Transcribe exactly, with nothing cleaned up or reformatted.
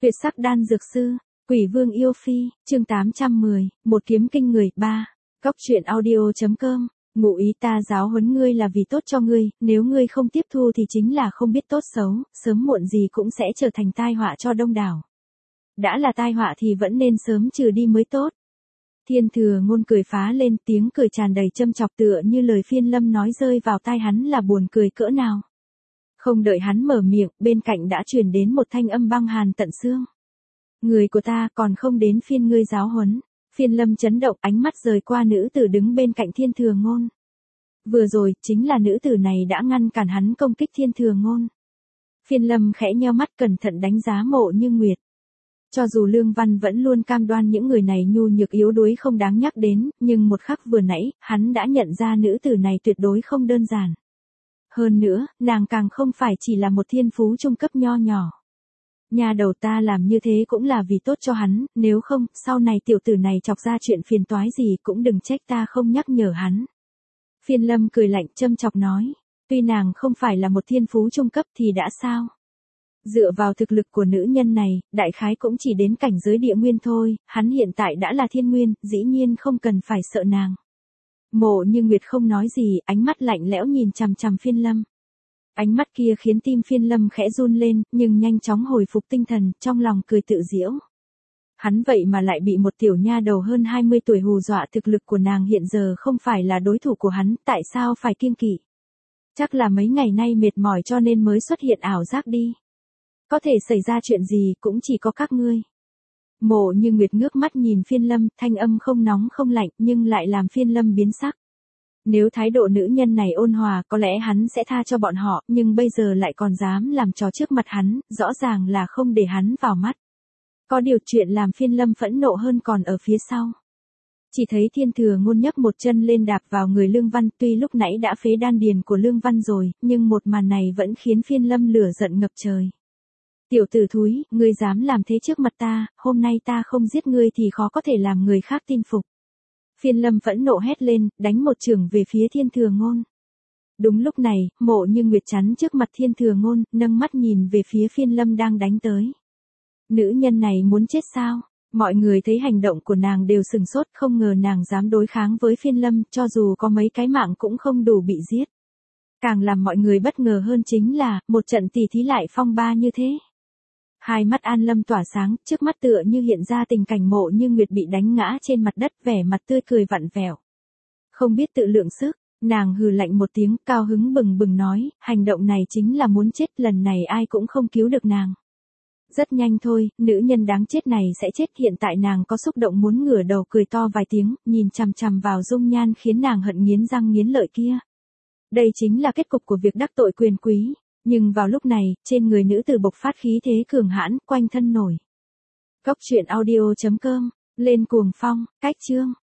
Tuyệt sắc đan dược sư, Quỷ Vương yêu phi, chương tám trăm mười, một kiếm kinh người, ba. Góc truyện audio.com, ngụ ý ta giáo huấn ngươi là vì tốt cho ngươi, nếu ngươi không tiếp thu thì chính là không biết tốt xấu, sớm muộn gì cũng sẽ trở thành tai họa cho đông đảo. Đã là tai họa thì vẫn nên sớm trừ đi mới tốt. Thiên Thừa Ngôn cười phá lên, tiếng cười tràn đầy châm chọc tựa như lời Phiên Lâm nói rơi vào tai hắn là buồn cười cỡ nào. Không đợi hắn mở miệng, bên cạnh đã truyền đến một thanh âm băng hàn tận xương. Người của ta còn không đến phiên ngươi giáo huấn. Phiên Lâm chấn động, ánh mắt rời qua nữ tử đứng bên cạnh Thiên Thừa Ngôn. Vừa rồi, chính là nữ tử này đã ngăn cản hắn công kích Thiên Thừa Ngôn. Phiên Lâm khẽ nheo mắt cẩn thận đánh giá Mộ Như Nguyệt. Cho dù Lương Văn vẫn luôn cam đoan những người này nhu nhược yếu đuối không đáng nhắc đến, nhưng một khắc vừa nãy, hắn đã nhận ra nữ tử này tuyệt đối không đơn giản. Hơn nữa, nàng càng không phải chỉ là một thiên phú trung cấp nho nhỏ. Nhà đầu ta làm như thế cũng là vì tốt cho hắn, nếu không, sau này tiểu tử này chọc ra chuyện phiền toái gì cũng đừng trách ta không nhắc nhở hắn. Phiên Lâm cười lạnh châm chọc nói, tuy nàng không phải là một thiên phú trung cấp thì đã sao? Dựa vào thực lực của nữ nhân này, đại khái cũng chỉ đến cảnh giới địa nguyên thôi, hắn hiện tại đã là thiên nguyên, dĩ nhiên không cần phải sợ nàng. Mộ Như Nguyệt không nói gì, ánh mắt lạnh lẽo nhìn chằm chằm Phiên Lâm. Ánh mắt kia khiến tim Phiên Lâm khẽ run lên, nhưng nhanh chóng hồi phục tinh thần, trong lòng cười tự giễu. Hắn vậy mà lại bị một tiểu nha đầu hơn hai mươi tuổi hù dọa, thực lực của nàng hiện giờ không phải là đối thủ của hắn, tại sao phải kiêng kỵ? Chắc là mấy ngày nay mệt mỏi cho nên mới xuất hiện ảo giác đi. Có thể xảy ra chuyện gì cũng chỉ có các ngươi. Mộ Như Nguyệt ngước mắt nhìn Phiên Lâm, thanh âm không nóng không lạnh nhưng lại làm Phiên Lâm biến sắc. Nếu thái độ nữ nhân này ôn hòa có lẽ hắn sẽ tha cho bọn họ, nhưng bây giờ lại còn dám làm trò trước mặt hắn, rõ ràng là không để hắn vào mắt. Có điều chuyện làm Phiên Lâm phẫn nộ hơn còn ở phía sau. Chỉ thấy Thiên Thừa Ngôn nhấc một chân lên đạp vào người Lương Văn, tuy lúc nãy đã phế đan điền của Lương Văn rồi, nhưng một màn này vẫn khiến Phiên Lâm lửa giận ngập trời. Tiểu tử thúi, ngươi dám làm thế trước mặt ta, hôm nay ta không giết ngươi thì khó có thể làm người khác tin phục. Phiên Lâm phẫn nộ hét lên, đánh một chưởng về phía Thiên Thừa Ngôn. Đúng lúc này, Mộ Như Nguyệt chắn trước mặt Thiên Thừa Ngôn, nâng mắt nhìn về phía Phiên Lâm đang đánh tới. Nữ nhân này muốn chết sao? Mọi người thấy hành động của nàng đều sừng sốt, không ngờ nàng dám đối kháng với Phiên Lâm, cho dù có mấy cái mạng cũng không đủ bị giết. Càng làm mọi người bất ngờ hơn chính là, một trận tỉ thí lại phong ba như thế. Hai mắt An Lâm tỏa sáng, trước mắt tựa như hiện ra tình cảnh Mộ Như Nguyệt bị đánh ngã trên mặt đất, vẻ mặt tươi cười vặn vẹo. Không biết tự lượng sức, nàng hừ lạnh một tiếng, cao hứng bừng bừng nói, hành động này chính là muốn chết, lần này ai cũng không cứu được nàng. Rất nhanh thôi, nữ nhân đáng chết này sẽ chết, hiện tại nàng có xúc động muốn ngửa đầu cười to vài tiếng, nhìn chằm chằm vào dung nhan khiến nàng hận nghiến răng nghiến lợi kia. Đây chính là kết cục của việc đắc tội quyền quý. Nhưng vào lúc này, trên người nữ tử bộc phát khí thế cường hãn, quanh thân nổi. Góc truyện audio.com, lên cuồng phong, cách chương.